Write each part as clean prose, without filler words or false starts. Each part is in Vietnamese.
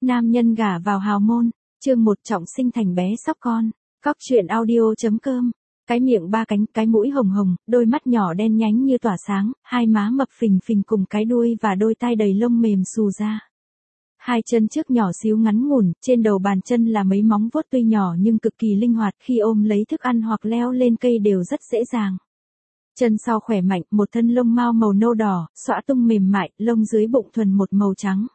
Nam nhân gả vào hào môn, chương 1 trọng sinh thành bé sóc con. Cóc truyện audio.com. Cái miệng ba cánh, cái mũi hồng hồng, đôi mắt nhỏ đen nhánh như tỏa sáng, hai má mập phình phình cùng cái đuôi và đôi tai đầy lông mềm xù ra. Hai chân trước nhỏ xíu ngắn ngủn, trên đầu bàn chân là mấy móng vuốt tuy nhỏ nhưng cực kỳ linh hoạt, khi ôm lấy thức ăn hoặc leo lên cây đều rất dễ dàng. Chân sau khỏe mạnh, một thân lông mao màu nâu đỏ, xõa tung mềm mại, lông dưới bụng thuần một màu trắng.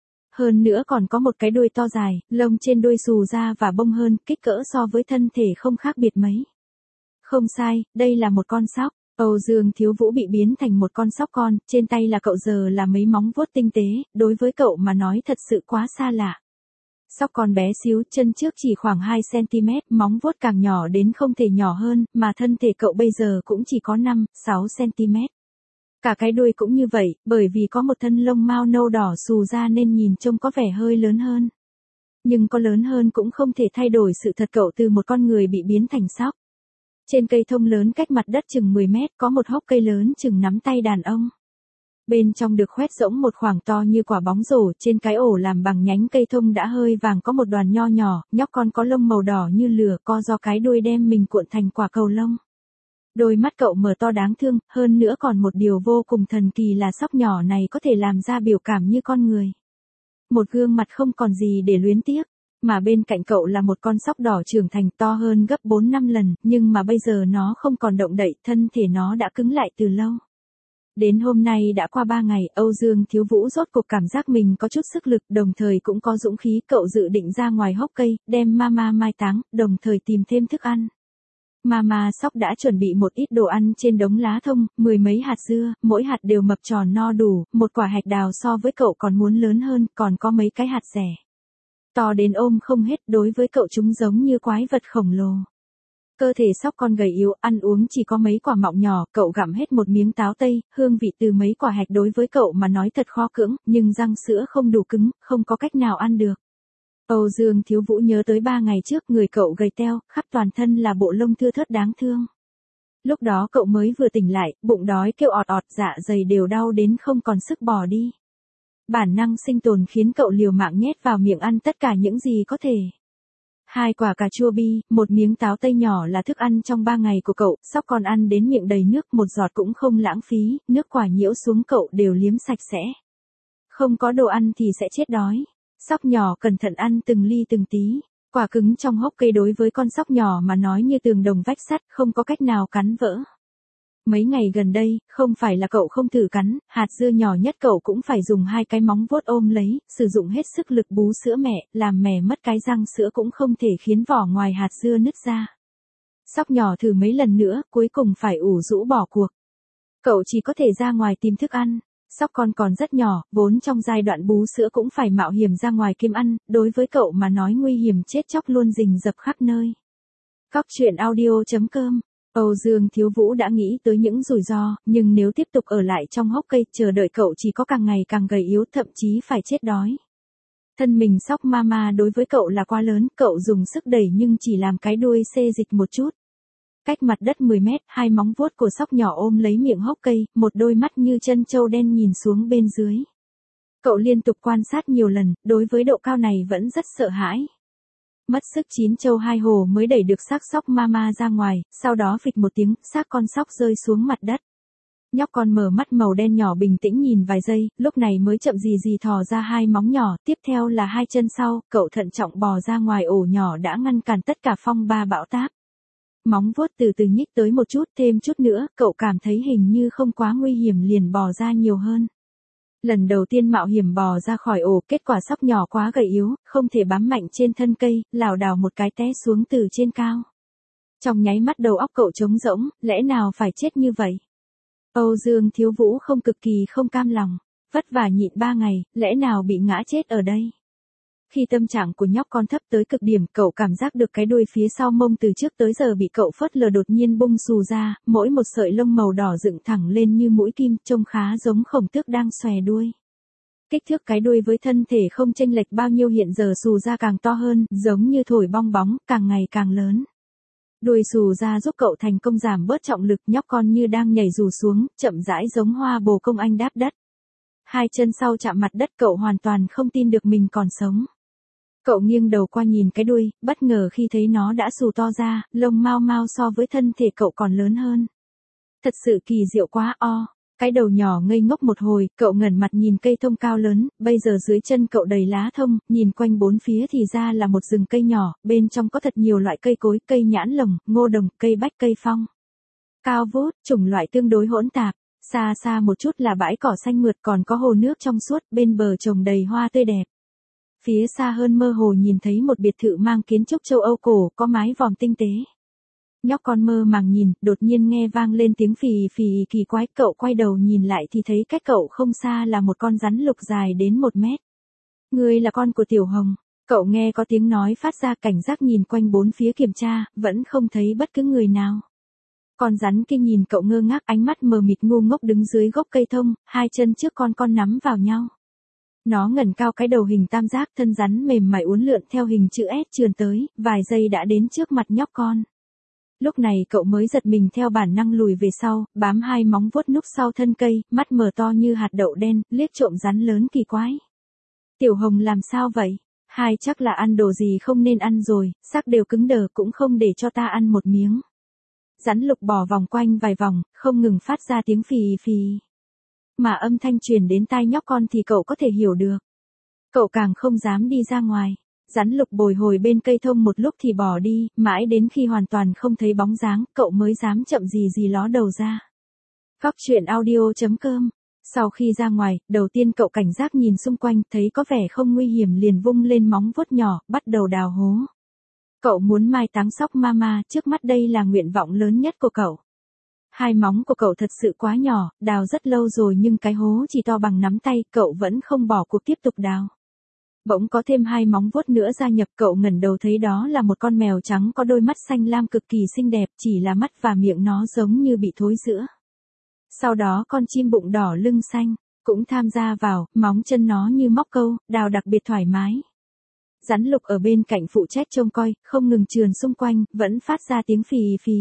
Hơn nữa còn có một cái đuôi to dài, lông trên đuôi xù ra và bông hơn, kích cỡ so với thân thể không khác biệt mấy. Không sai, đây là một con sóc. Âu Dương Thiếu Vũ bị biến thành một con sóc con, trên tay là cậu giờ là mấy móng vuốt tinh tế, đối với cậu mà nói thật sự quá xa lạ. Sóc con bé xíu, chân trước chỉ khoảng 2 cm, móng vuốt càng nhỏ đến không thể nhỏ hơn, mà thân thể cậu bây giờ cũng chỉ có 5-6 cm. Cả cái đuôi cũng như vậy, bởi vì có một thân lông mao nâu đỏ xù ra nên nhìn trông có vẻ hơi lớn hơn. Nhưng có lớn hơn cũng không thể thay đổi sự thật cậu từ một con người bị biến thành sóc. Trên cây thông lớn cách mặt đất chừng 10 mét có một hốc cây lớn chừng nắm tay đàn ông. Bên trong được khoét rỗng một khoảng to như quả bóng rổ, trên cái ổ làm bằng nhánh cây thông đã hơi vàng có một đoàn nho nhỏ, nhóc con có lông màu đỏ như lửa, co do cái đuôi đem mình cuộn thành quả cầu lông. Đôi mắt cậu mở to đáng thương, hơn nữa còn một điều vô cùng thần kỳ là sóc nhỏ này có thể làm ra biểu cảm như con người. Một gương mặt không còn gì để luyến tiếc, mà bên cạnh cậu là một con sóc đỏ trưởng thành to hơn gấp 4-5 lần, nhưng mà bây giờ nó không còn động đậy, thân thể nó đã cứng lại từ lâu. Đến hôm nay đã qua 3 ngày, Âu Dương Thiếu Vũ rốt cuộc cảm giác mình có chút sức lực, đồng thời cũng có dũng khí, cậu dự định ra ngoài hốc cây, đem mama mai táng, đồng thời tìm thêm thức ăn. Mama sóc đã chuẩn bị một ít đồ ăn trên đống lá thông, 10 mấy hạt dưa, mỗi hạt đều mập tròn no đủ, một quả hạch đào so với cậu còn muốn lớn hơn, còn có mấy cái hạt dẻ. To đến ôm không hết, đối với cậu chúng giống như quái vật khổng lồ. Cơ thể sóc con gầy yếu, ăn uống chỉ có mấy quả mọng nhỏ, cậu gặm hết một miếng táo tây, hương vị từ mấy quả hạch đối với cậu mà nói thật khó cưỡng, nhưng răng sữa không đủ cứng, không có cách nào ăn được. Âu Dương Thiếu Vũ nhớ tới 3 ngày trước người cậu gầy teo, khắp toàn thân là bộ lông thưa thớt đáng thương. Lúc đó cậu mới vừa tỉnh lại, bụng đói kêu ọt ọt, dạ dày đều đau đến không còn sức bò đi. Bản năng sinh tồn khiến cậu liều mạng nhét vào miệng ăn tất cả những gì có thể. 2 quả cà chua bi, một miếng táo tây nhỏ là thức ăn trong 3 ngày của cậu, sóc con ăn đến miệng đầy nước, một giọt cũng không lãng phí, nước quả nhiễu xuống cậu đều liếm sạch sẽ. Không có đồ ăn thì sẽ chết đói. Sóc nhỏ cẩn thận ăn từng ly từng tí, quả cứng trong hốc cây đối với con sóc nhỏ mà nói như tường đồng vách sắt, không có cách nào cắn vỡ. Mấy ngày gần đây, không phải là cậu không thử cắn, hạt dưa nhỏ nhất cậu cũng phải dùng 2 cái móng vuốt ôm lấy, sử dụng hết sức lực bú sữa mẹ, làm mẻ mất cái răng sữa cũng không thể khiến vỏ ngoài hạt dưa nứt ra. Sóc nhỏ thử mấy lần nữa, cuối cùng phải ủ rũ bỏ cuộc. Cậu chỉ có thể ra ngoài tìm thức ăn. Sóc con còn rất nhỏ, vốn trong giai đoạn bú sữa cũng phải mạo hiểm ra ngoài kiếm ăn, đối với cậu mà nói nguy hiểm chết chóc luôn rình rập khắp nơi. Cóc truyện audio.com. Âu Dương Thiếu Vũ đã nghĩ tới những rủi ro, nhưng nếu tiếp tục ở lại trong hốc cây chờ đợi cậu chỉ có càng ngày càng gầy yếu, thậm chí phải chết đói. Thân mình sóc mama đối với cậu là quá lớn, cậu dùng sức đẩy nhưng chỉ làm cái đuôi xê dịch một chút. Cách mặt đất 10 mét, 2 móng vuốt của sóc nhỏ ôm lấy miệng hốc cây, một đôi mắt như chân trâu đen nhìn xuống bên dưới. Cậu liên tục quan sát nhiều lần, đối với độ cao này vẫn rất sợ hãi. Mất sức 9 trâu 2 hồ mới đẩy được xác sóc mama ra ngoài, sau đó phịch một tiếng, xác con sóc rơi xuống mặt đất. Nhóc con mở mắt màu đen nhỏ bình tĩnh nhìn vài giây, lúc này mới chậm gì thò ra 2 móng nhỏ, tiếp theo là 2 chân sau, cậu thận trọng bò ra ngoài ổ nhỏ đã ngăn cản tất cả phong ba bão táp. Móng vuốt từ từ nhích tới một chút, thêm chút nữa, cậu cảm thấy hình như không quá nguy hiểm liền bò ra nhiều hơn. Lần đầu tiên mạo hiểm bò ra khỏi ổ, kết quả sóc nhỏ quá gầy yếu, không thể bám mạnh trên thân cây, lảo đảo một cái té xuống từ trên cao. Trong nháy mắt đầu óc cậu trống rỗng, lẽ nào phải chết như vậy? Âu Dương Thiếu Vũ không cực kỳ không cam lòng, vất vả nhịn 3 ngày, lẽ nào bị ngã chết ở đây? Khi tâm trạng của nhóc con thấp tới cực điểm, cậu cảm giác được cái đuôi phía sau mông từ trước tới giờ bị cậu phớt lờ đột nhiên bung xù ra, mỗi một sợi lông màu đỏ dựng thẳng lên như mũi kim, trông khá giống khổng tước đang xòe đuôi. Kích thước cái đuôi với thân thể không chênh lệch bao nhiêu, hiện giờ xù ra càng to hơn, giống như thổi bong bóng, càng ngày càng lớn. Đuôi xù ra giúp cậu thành công giảm bớt trọng lực, nhóc con như đang nhảy dù xuống, chậm rãi giống hoa bồ công anh đáp đất. 2 chân sau chạm mặt đất, cậu hoàn toàn không tin được mình còn sống. Cậu nghiêng đầu qua nhìn cái đuôi, bất ngờ khi thấy nó đã xù to ra, lông mau mau so với thân thể cậu còn lớn hơn. Thật sự kỳ diệu quá o. Cái đầu nhỏ ngây ngốc một hồi, cậu ngẩng mặt nhìn cây thông cao lớn, bây giờ dưới chân cậu đầy lá thông, nhìn quanh bốn phía thì ra là một rừng cây nhỏ, bên trong có thật nhiều loại cây cối, cây nhãn lồng, ngô đồng, cây bách, cây phong. Cao vút, chủng loại tương đối hỗn tạp. Xa xa một chút là bãi cỏ xanh mượt, còn có hồ nước trong suốt, bên bờ trồng đầy hoa tươi đẹp. Phía xa hơn mơ hồ nhìn thấy một biệt thự mang kiến trúc châu Âu cổ, có mái vòm tinh tế. Nhóc con mơ màng nhìn, đột nhiên nghe vang lên tiếng phì phì kỳ quái, cậu quay đầu nhìn lại thì thấy cách cậu không xa là một con rắn lục dài đến 1 mét. Ngươi là con của Tiểu Hồng. Cậu nghe có tiếng nói phát ra, cảnh giác nhìn quanh bốn phía kiểm tra, vẫn không thấy bất cứ người nào. Con rắn kia nhìn cậu ngơ ngác, ánh mắt mờ mịt ngu ngốc đứng dưới gốc cây thông, hai chân trước con nắm vào nhau. Nó ngẩng cao cái đầu hình tam giác, thân rắn mềm mại uốn lượn theo hình chữ S trườn tới, vài giây đã đến trước mặt nhóc con. Lúc này cậu mới giật mình theo bản năng lùi về sau, bám hai móng vuốt núp sau thân cây, mắt mở to như hạt đậu đen, liếc trộm rắn lớn kỳ quái. Tiểu Hồng làm sao vậy? Hai chắc là ăn đồ gì không nên ăn rồi, xác đều cứng đờ, cũng không để cho ta ăn một miếng. Rắn lục bò vòng quanh vài vòng, không ngừng phát ra tiếng phì phì. Mà âm thanh truyền đến tai nhóc con thì cậu có thể hiểu được. Cậu càng không dám đi ra ngoài. Rắn lục bồi hồi bên cây thông một lúc thì bỏ đi, mãi đến khi hoàn toàn không thấy bóng dáng, cậu mới dám chậm gì ló đầu ra. Góc truyện audio.com. Sau khi ra ngoài, đầu tiên cậu cảnh giác nhìn xung quanh, thấy có vẻ không nguy hiểm liền vung lên móng vuốt nhỏ, bắt đầu đào hố. Cậu muốn mai táng sóc mama, trước mắt đây là nguyện vọng lớn nhất của cậu. Hai móng của cậu thật sự quá nhỏ, đào rất lâu rồi nhưng cái hố chỉ to bằng nắm tay, cậu vẫn không bỏ cuộc tiếp tục đào. Bỗng có thêm hai móng vuốt nữa gia nhập, cậu ngẩng đầu thấy đó là một con mèo trắng có đôi mắt xanh lam cực kỳ xinh đẹp, chỉ là mắt và miệng nó giống như bị thối rữa. Sau đó con chim bụng đỏ lưng xanh, cũng tham gia vào, móng chân nó như móc câu, đào đặc biệt thoải mái. Rắn lục ở bên cạnh phụ trách trông coi, không ngừng trườn xung quanh, vẫn phát ra tiếng phì phì.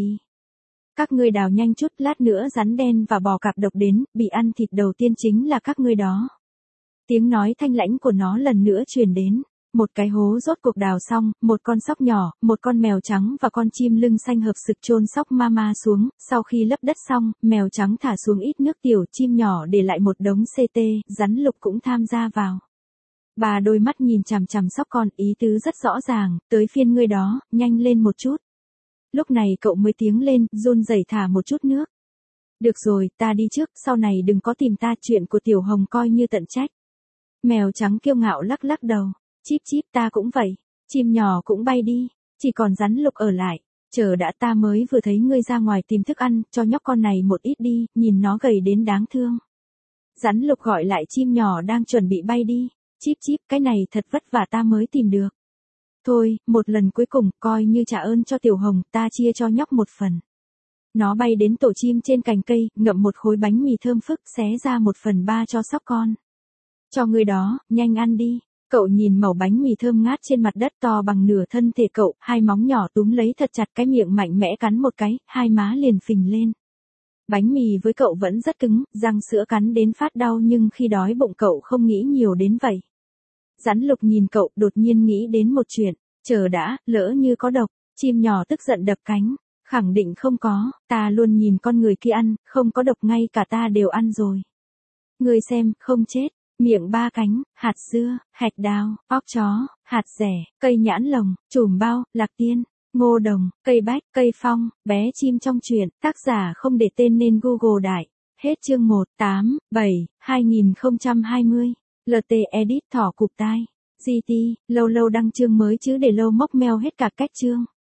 Các ngươi đào nhanh chút, lát nữa rắn đen và bò cạp độc đến, bị ăn thịt đầu tiên chính là các ngươi đó. Tiếng nói thanh lãnh của nó lần nữa truyền đến. Một cái hố rốt cuộc đào xong, một con sóc nhỏ, một con mèo trắng và con chim lưng xanh hợp sực chôn sóc mama xuống. Sau khi lấp đất xong, mèo trắng thả xuống ít nước tiểu, chim nhỏ để lại một đống CT, rắn lục cũng tham gia vào. Bà đôi mắt nhìn chằm chằm sóc con, ý tứ rất rõ ràng, tới phiên ngươi đó, nhanh lên một chút. Lúc này cậu mới tiếng lên, run rẩy thả một chút nước. Được rồi, ta đi trước, sau này đừng có tìm ta, chuyện của Tiểu Hồng coi như tận trách. Mèo trắng kiêu ngạo lắc lắc đầu. Chíp chíp, ta cũng vậy. Chim nhỏ cũng bay đi. Chỉ còn rắn lục ở lại. Chờ đã, ta mới vừa thấy ngươi ra ngoài tìm thức ăn, cho nhóc con này một ít đi, nhìn nó gầy đến đáng thương. Rắn lục gọi lại chim nhỏ đang chuẩn bị bay đi. Chíp chíp, cái này thật vất vả ta mới tìm được. Thôi, một lần cuối cùng, coi như trả ơn cho Tiểu Hồng, ta chia cho nhóc một phần. Nó bay đến tổ chim trên cành cây, ngậm một khối bánh mì thơm phức, xé ra 1/3 cho sóc con. Cho ngươi đó, nhanh ăn đi. Cậu nhìn mẩu bánh mì thơm ngát trên mặt đất to bằng nửa thân thể cậu, hai móng nhỏ túm lấy thật chặt, cái miệng mạnh mẽ cắn một cái, hai má liền phình lên. Bánh mì với cậu vẫn rất cứng, răng sữa cắn đến phát đau nhưng khi đói bụng cậu không nghĩ nhiều đến vậy. Rắn lục nhìn cậu, đột nhiên nghĩ đến một chuyện, chờ đã, lỡ như có độc. Chim nhỏ tức giận đập cánh, khẳng định không có, ta luôn nhìn con người kia ăn, không có độc, ngay cả ta đều ăn rồi. Ngươi xem, không chết. Miệng ba cánh, hạt dưa, hạch đào, óc chó, hạt dẻ, cây nhãn lồng, chùm bao, lạc tiên, ngô đồng, cây bách, cây phong, bé chim trong truyện, tác giả không để tên nên Google đại. Hết chương 1/8/2020. LT Edit thỏ cụp tai. GT, lâu lâu đăng chương mới chứ để lâu mốc meo hết cả cách chương.